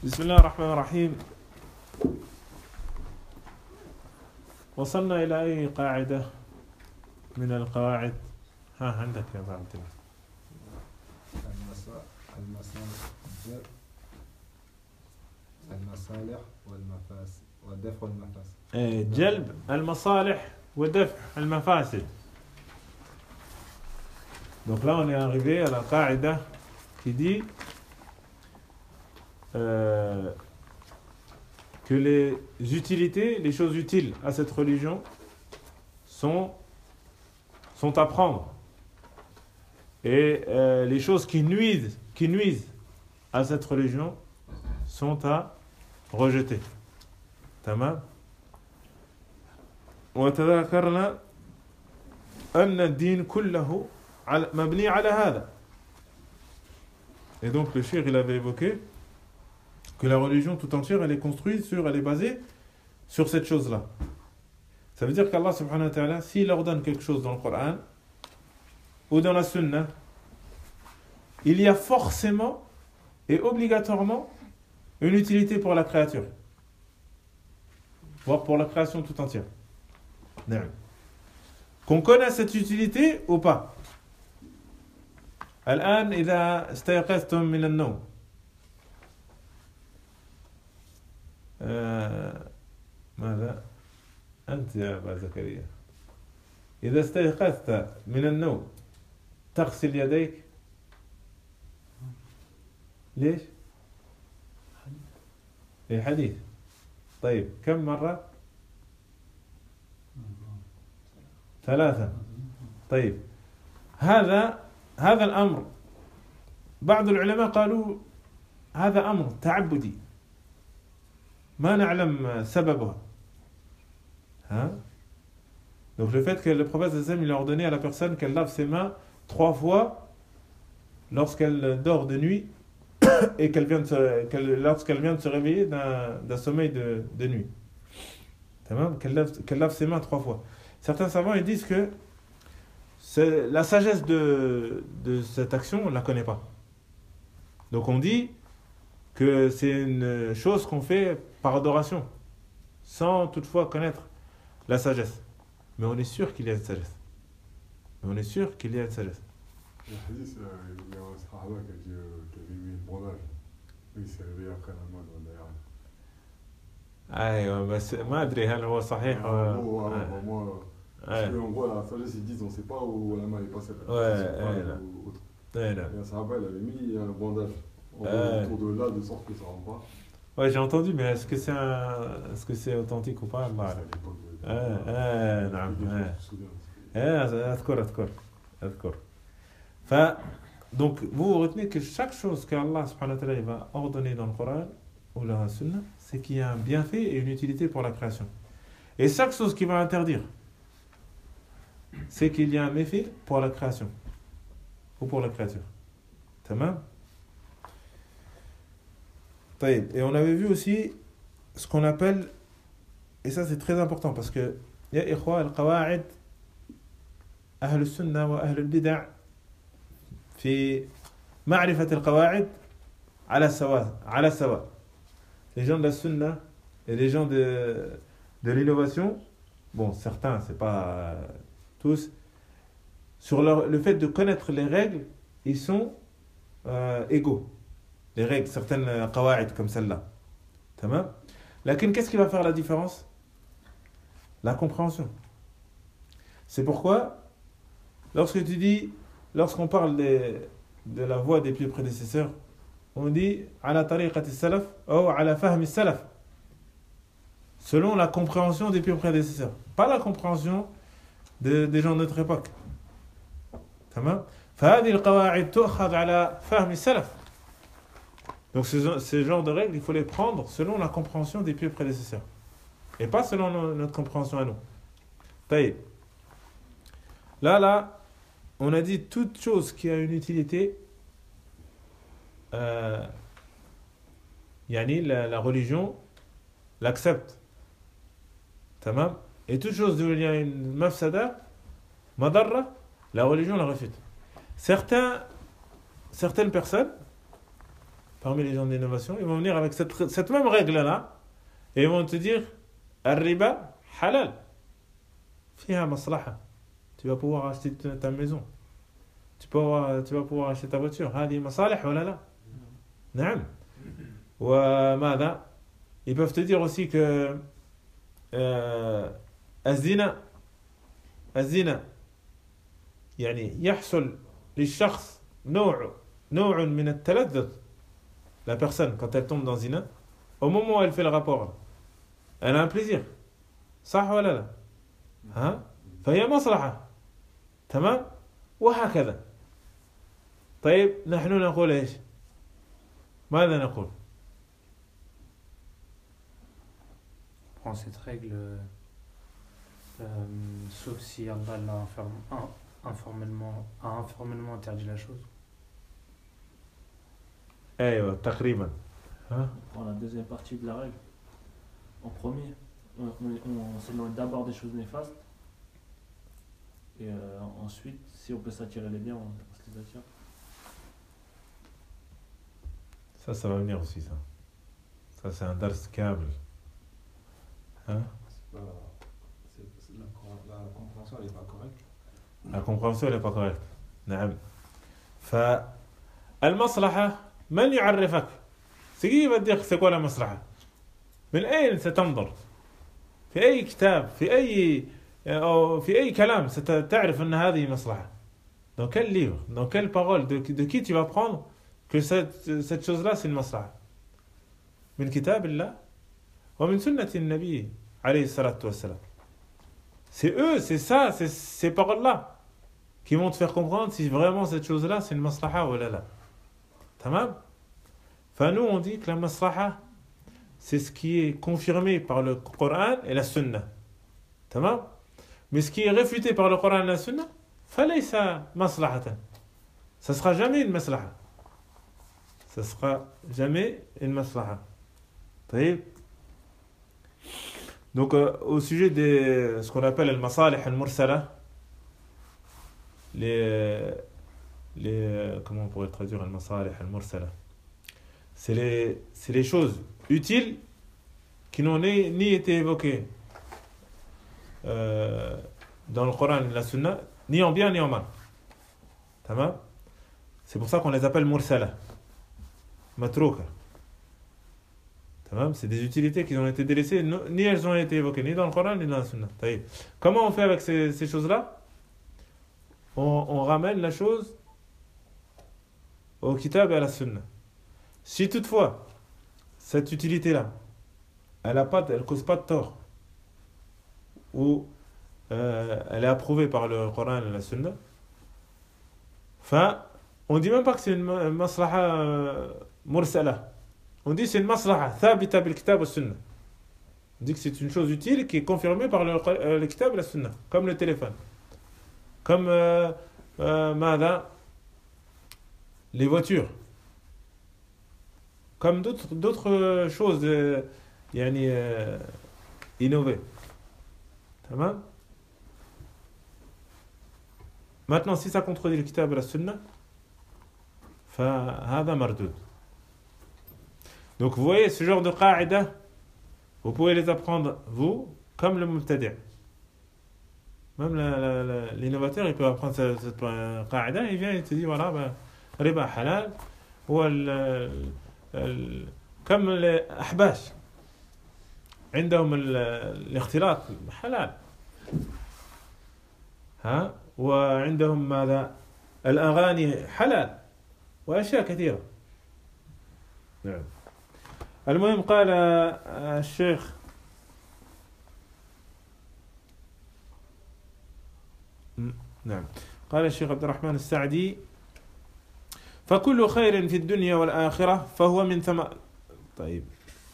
بسم الله الرحمن الرحيم. وصلنا إلى أي قاعدة من القواعد؟ عندك يا أبو عبد الله. المصالح والمفاسد ودفع المفاسد. جلب المصالح ودفع المفاسد. Donc là on est arrivé à la qaïda qui dit que les utilités, les choses utiles à cette religion sont à prendre. Et les choses qui nuisent à cette religion sont à rejeter. تمام. وتذكرنا أن الدين كله مبني على هذا. Et donc le cheikh il avait évoqué que la religion tout entière elle est construite elle est basée sur cette chose-là. Ça veut dire qu'Allah subhanahu wa ta'ala, s'il ordonne quelque chose dans le Coran ou dans la Sunna, il y a forcément et obligatoirement une utilité pour la créature, voire pour la création tout entière. Qu'on connaisse cette utilité ou pas. الآن إذا استيقظتم من النوم ماذا أنت يا أبا زكريا إذا استيقظت من النوم تغسل يديك ليش؟ الحديث. طيب كم مرة؟ 3. طيب هذا الأمر بعض العلماء قالوا هذا أمر تعبدي ما نعلم سببه. Donc le fait que le prophète il a ordonné à la personne qu'elle lave ses mains 3 fois lorsqu'elle dort de nuit et lorsqu'elle vient de se réveiller d'un sommeil de nuit. Qu'elle lave ses mains 3 fois. Certains savants ils disent que la sagesse de cette action on ne la connaît pas. Donc on dit que c'est une chose qu'on fait par adoration sans toutefois connaître la sagesse. Mais on est sûr qu'il y a une sagesse. Le hadith, il y a un sahaba qui avait eu une bondage. Il s'est réveillé après la mode. ايوه بس ما ادري هل هو صحيح moi parce que en gros la sagesse ils disent on sait pas où la main est passée. Et un sahaba il avait mis un bandage autour de là de sorte que ça rentre pas. Ouais, j'ai entendu, mais est-ce que c'est authentique ou pas? Donc vous retenez que chaque chose qu'Allah subhanahu wa ta'ala va ordonner dans le Coran ou dans la Sunna, c'est qu'il y a un bienfait et une utilité pour la création. Et chaque chose qu'il va interdire, c'est qu'il y a un méfait pour la création ou pour la créature. Tamam? Et on avait vu aussi ce qu'on appelle, et ça c'est très important parce que ya ikhwa al-qawa'id ahl al-sunnah wa ahl al-bid'ah fi ma'rifat al-qawa'id ala sawa. Les gens de la sunna et les gens de l'innovation, bon certains, c'est pas tous, sur le fait de connaître les règles, ils sont égaux. Les règles, certaines qawa'id comme celle-là. Tamam. Lakin, qu'est-ce qui va faire la différence? La compréhension. C'est pourquoi, lorsqu'on parle de la voie des pieux prédécesseurs, on dit ala tariqati salaf ou ala fahmi salaf. Selon la compréhension des pieux prédécesseurs. Pas la compréhension des gens de notre époque. Tamam. فهذه القواعد تؤخذ على فهم السلف. Donc ces genres de règles, il faut les prendre selon la compréhension des pieux prédécesseurs. Et pas selon notre compréhension à nous. Taïb. Là, on a dit toute chose qui a une utilité, la religion l'accepte. Tamam. Et toute chose où il y a une mafsada, madarra, la religion la refute. Certaines personnes parmi les gens d'innovation, ils vont venir avec cette même règle-là et ils vont te dire Al-riba halal. Fiha maslaha. Tu vas pouvoir acheter ta maison. Tu vas pouvoir acheter ta voiture. Hadi masalih ou la la. Naam. Wa mada. Ils peuvent te dire aussi que الزنا يعني يحصل للشخص نوع من التلذذ. La personne, quand elle tombe dans zina, au moment où elle fait le rapport, elle a un plaisir. صح ولا لا؟ ها؟ فهي مصلحة. تمام؟ وهكذا. طيب نحن نقول ايش؟ ماذا نقول؟ Prends cette règle, sauf si Allah l'a informellement interdit la chose. ايوه تقريبا. On prend la deuxième partie de la règle. En premier, on s'éloigne d'abord des choses néfastes. Et ensuite, si on peut s'attirer les biens, on se les attire. Ça va venir aussi, ça. Ça, c'est un dars câble. Hein? La compréhension, elle n'est pas correcte. La compréhension, elle n'est pas correcte. نعم. فالمصلحة من يعرفك؟ C'est qui va te dire c'est quoi la maslaha? من أين ستنظر؟ في أي كتاب؟ في أي كلام ستعرف أن هذه مصلحة؟ Dans quel livre? Dans quelle parole? De qui tu vas prendre que cette chose-là c'est une maslaha? من كتاب الله ومن سنة النبي عليه الصلاة والسلام. C'est eux, c'est ça, c'est ces paroles-là qui vont te faire comprendre si vraiment cette chose-là c'est une maslaha ou là. Tamam? Enfin, nous on dit que la maslaha c'est ce qui est confirmé par le Coran et la Sunna. Tamam? Mais ce qui est réfuté par le Coran et la Sunna, falaysa maslahatan. Ça sera jamais une maslaha. Ça sera jamais une maslaha. Donc au sujet de ce qu'on appelle le masalih al-mursala, comment on pourrait traduire le masalih al-mursala, c'est les choses utiles qui n'ont ni été évoquées dans le Coran et la Sunna, ni en bien ni en mal. Tamam? C'est pour ça qu'on les appelle mursala, matrouka. C'est des utilités qui ont été délaissées, ni elles ont été évoquées, ni dans le Coran, ni dans la Sunna. Comment on fait avec ces choses-là? On ramène la chose au Kitab et à la Sunna. Si toutefois, cette utilité-là, elle ne cause pas de tort, ou elle est approuvée par le Coran et la Sunna, enfin, on ne dit même pas que c'est une maslaha mursala. On dit que c'est une maslaha thabita bil kitab wa sunna. On dit que c'est une chose utile qui est confirmée par le kitab et la sunna, comme le téléphone, comme les voitures, comme d'autres choses innovées. Tamam? Maintenant, si ça contredit le kitab et la sunna, فهذا مردود. Donc vous voyez ce genre de qa'ida, vous pouvez les apprendre vous comme le mubtadi'. Même l'innovateur il peut apprendre cette qa'ida, il vient et te dit voilà riba halal ou comme les ahbash عندهم الاختلاط حلال ها وعندهم ماذا الأغاني حلال وأشياء كثيرة. نعم. المهم قال الشيخ نعم قال الشيخ عبد الرحمن السعدي فكل خير في الدنيا والآخرة فهو من طيب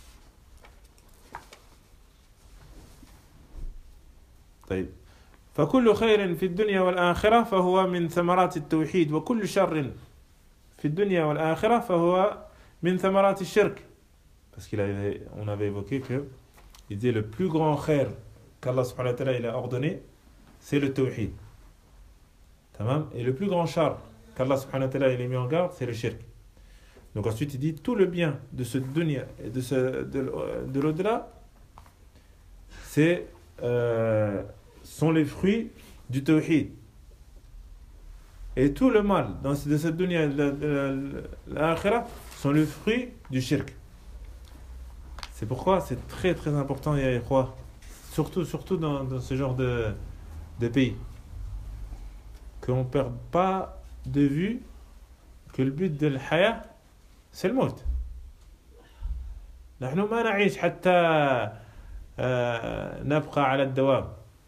فكل خير في الدنيا والآخرة فهو من ثمرات التوحيد وكل شر في الدنيا والآخرة فهو من ثمرات الشرك. Parce qu'on avait évoqué que il disait le plus grand khair qu'Allah subhanahu wa ta'ala il a ordonné, c'est le tawhid. Tamam? Et le plus grand char qu'Allah subhanahu wa ta'ala il a mis en garde, c'est le shirk. Donc ensuite il dit tout le bien de ce dunya et de l'au-delà, sont les fruits du tawhid. Et tout le mal de cette dunya et de l'akhirah sont les fruits du shirk. C'est pourquoi c'est très très important, ya ikhwa, surtout dans ce genre de pays, qu'on ne perde pas de vue que le but de l'haya, c'est le mort. نحن ما نعيش حتى نبقى على الدوام.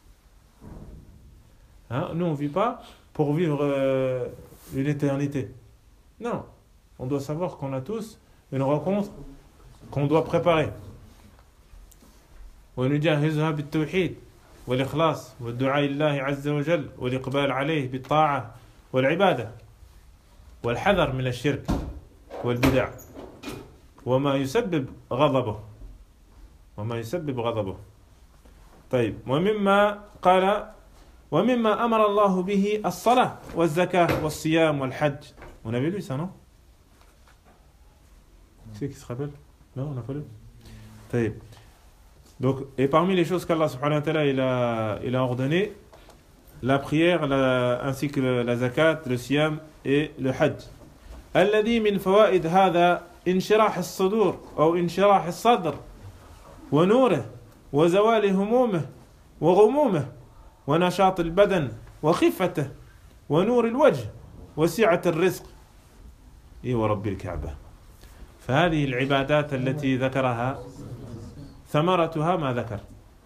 Nous on ne vit pas pour vivre une éternité. Non, on doit savoir qu'on a tous une rencontre qu'on doit préparer. ونجهزها بالتوحيد والإخلاص والدعاء الله عز وجل والإقبال عليه بالطاعة والعبادة والحذر من الشرك والبدع وما يسبب غضبه. طيب ومما أمر الله به الصلاة والزكاة والصيام والحج. On avait lu ça, non? C'est qui se rappelle? Non, on n'a pas lu. طيب. Donc, et parmi les choses qu'Allah subhanahu wa ta'ala il a ordonné, la prière ainsi que la zakat, le siyam et le hajj. الذي من فوائد هذا انشراح الصدور أو انشراح الصدر ونوره وزوال همومه وغمومه ونشاط البدن وخفته ونور الوجه وسعة الرزق. ورب الكعبة. فهذه العبادات التي ذكرها ثمرتها ما ذكر.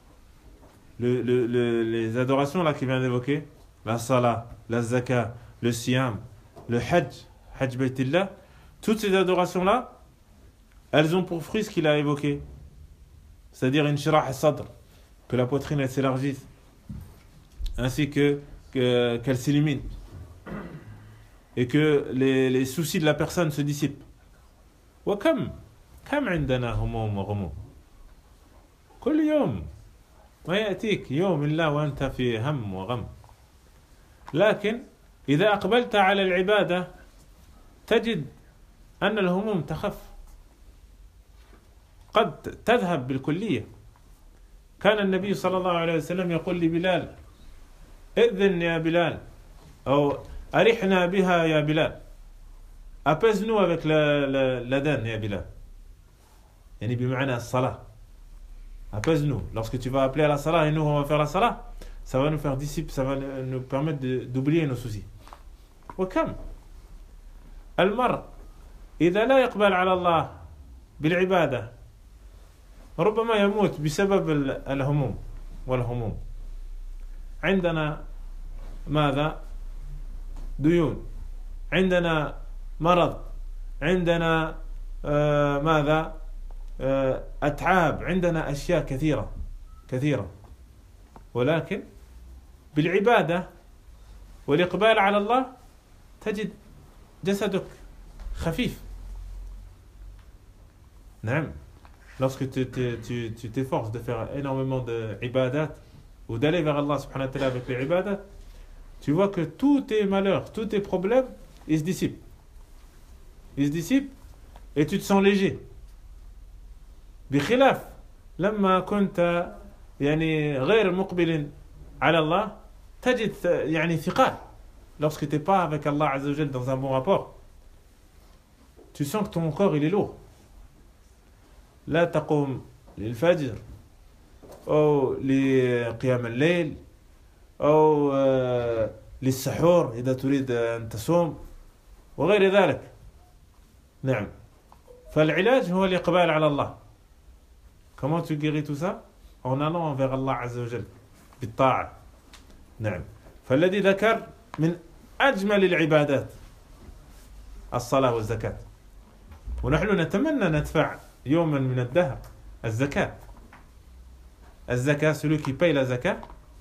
Les adorations là qu'il vient d'évoquer, la salat, la zakat, le siyam, le hajj baytillah, toutes ces adorations là, elles ont pour fruit ce qu'il a évoqué, c'est-à-dire inshirah al-sadr, que la poitrine elle s'élargisse, ainsi qu'elle s'élimine, et que les soucis de la personne se dissipent. وكم عندنا هموم وغموم كل يوم ما يأتيك يوم إلا وأنت في هم وغم. لكن إذا أقبلت على العبادة تجد أن الهموم تخف، قد تذهب بالكلية. كان النبي صلى الله عليه وسلم يقول لبلال: إذن يا بلال، أو أرحنا بها يا بلال، apaise-nous avec l'adhan يا بلال، يعني بمعنى الصلاة. Apaise-nous. Lorsque tu vas appeler à la salat et nous on va faire la salat, ça va nous faire dissiper, ça va nous permettre d'oublier nos soucis. وكم المرء إذا لا يقبل على الله بالعبادة ربما يموت بسبب الهموم والهموم. عندنا ماذا؟ ديون، عندنا مرض، عندنا ماذا؟ أتعاب، عندنا أشياء كثيرة، ولكن بالعبادة والإقبال على الله تجد جسدك خفيف. نعم. Lorsque tu t'efforces de faire énormément de ibadat ou d'aller vers Allah subhanahu wa ta'ala avec les ibadat, tu vois que tous tes malheurs, tous tes problèmes, ils se dissipent et tu te sens léger. بخلاف لما كنت يعني غير مقبل على الله تجد يعني ثقال. Lorsque tu n'es pas avec Allah Azza wa Jal dans un bon rapport, tu sens que ton corps il est lourd. لا تقوم للفجر أو لقيام الليل أو للسحور إذا تريد أن تصوم وغير ذلك. نعم. فالعلاج هو الإقبال على الله. Comment tu guéris tout ça? En allant vers Allah Azza wa Jal بالطاعة. نعم. فالذي ذكر من أجمل العبادات الصلاة والزكاة، ونحن نتمنى ندفع يوما من الدهر الزكاة. celui qui paye la zakat,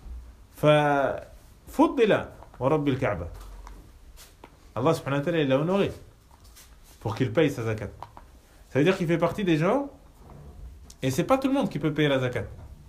ففضل ورب الكعبة. Allah subhanahu wa ta'ala il l'a honoré pour qu'il paye sa zakat. Ça veut dire qu'il fait partie des gens, et c'est pas tout le monde qui peut payer la zakat.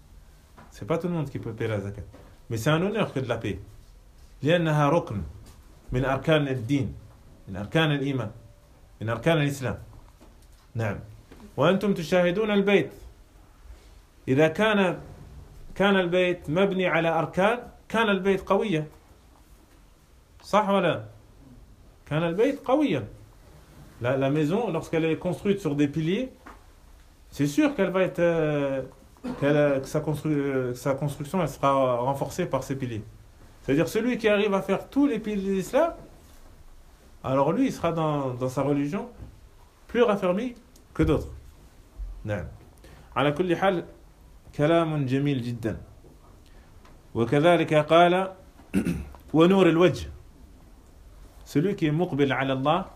Mais c'est un honneur que de la payer. لأنها ركن من أركان الدين، من أركان الإيمان. من أركان الإسلام. نعم. وأنتم تشاهدون البيت، إذا كان البيت مبني على أركان كان البيت قويا، صح ولا؟ كان البيت قويا. La maison, lorsqu'elle est construite sur des piliers, c'est sûr qu'elle va être, que sa construction elle sera renforcée par ces piliers. C'est-à-dire celui qui arrive à faire tous les piliers de l'islam, alors lui il sera dans sa religion plus raffermi que d'autres. نعم. على كل حال كلام جميل جدا. وكذلك قال ونور الوجه. Celui qui est مقبل على الله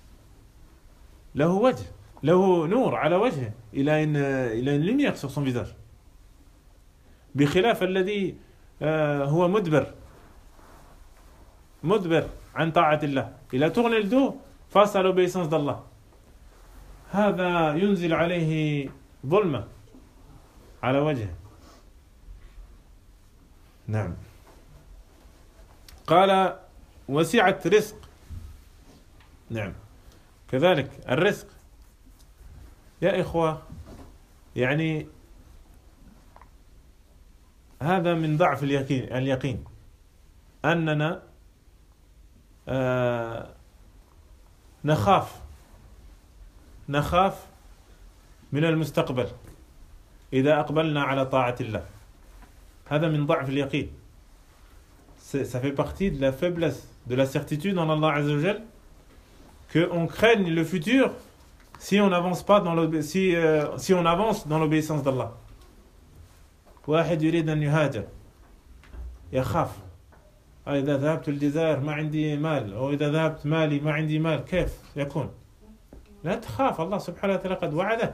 له وجه، له نور على وجهه، il a une lumière sur son visage. بخلاف الذي هو مدبر عن طاعة الله. Il a tourné le dos face à l'obéissance d'Allah. هذا ينزل عليه ظلمة على وجهه. نعم. قال وسعة رزق. نعم. كذلك الرزق يا إخوة، يعني هذا من ضعف اليقين أننا نخاف من المستقبل إذا أقبلنا على طاعة الله. هذا من ضعف اليقين. Ça fait partie de la faiblesse, de la certitude en Allah Azza wa Jal, qu'on craigne le futur si on n'avance pas si on avance dans l'obéissance d'Allah. واحد يريد أن يهاجر يخاف إذا ذهبت الجزائر ما عندي مال، أو إذا ذهبت مالي ما عندي مال، كيف يكون؟ لا تخاف، الله سبحانه وتعالى قد وعدك.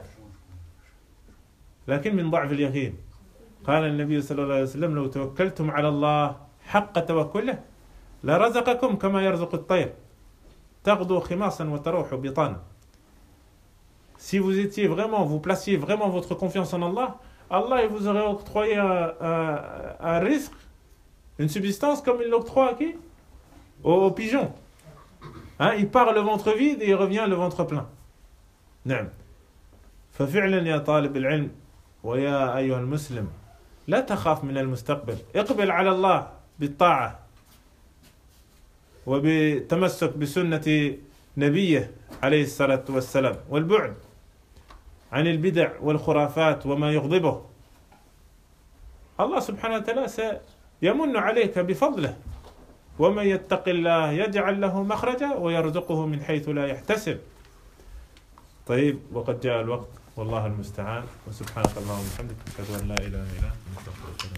لكن من ضعف اليقين قال النبي صلى الله عليه وسلم لو توكلتم على الله حق توكله لرزقكم كما يرزق الطير تغدو خماصا وتروح بطانا. Si vous placiez vraiment votre confiance en Allah, Allah il vous aurait octroyé un risque, une subsistance comme il l'octroie à qui? Aux pigeons. Hein, il part le ventre vide et il revient le ventre plein. نعم. ففعلا يا طالب العلم ويا أيها المسلم لا تخاف من المستقبل، اقبل على الله بالطاعة وبتمسك بسنة نبيه عليه الصلاة والسلام، والبعد عن البدع والخرافات وما يغضبه. الله سبحانه وتعالى سيمن عليك بفضله، ومن يتق الله يجعل له مخرجا ويرزقه من حيث لا يحتسب. طيب، وقد جاء الوقت والله المستعان، وسبحانك اللهم وبحمدك أشهد أن لا إله إلا أنت.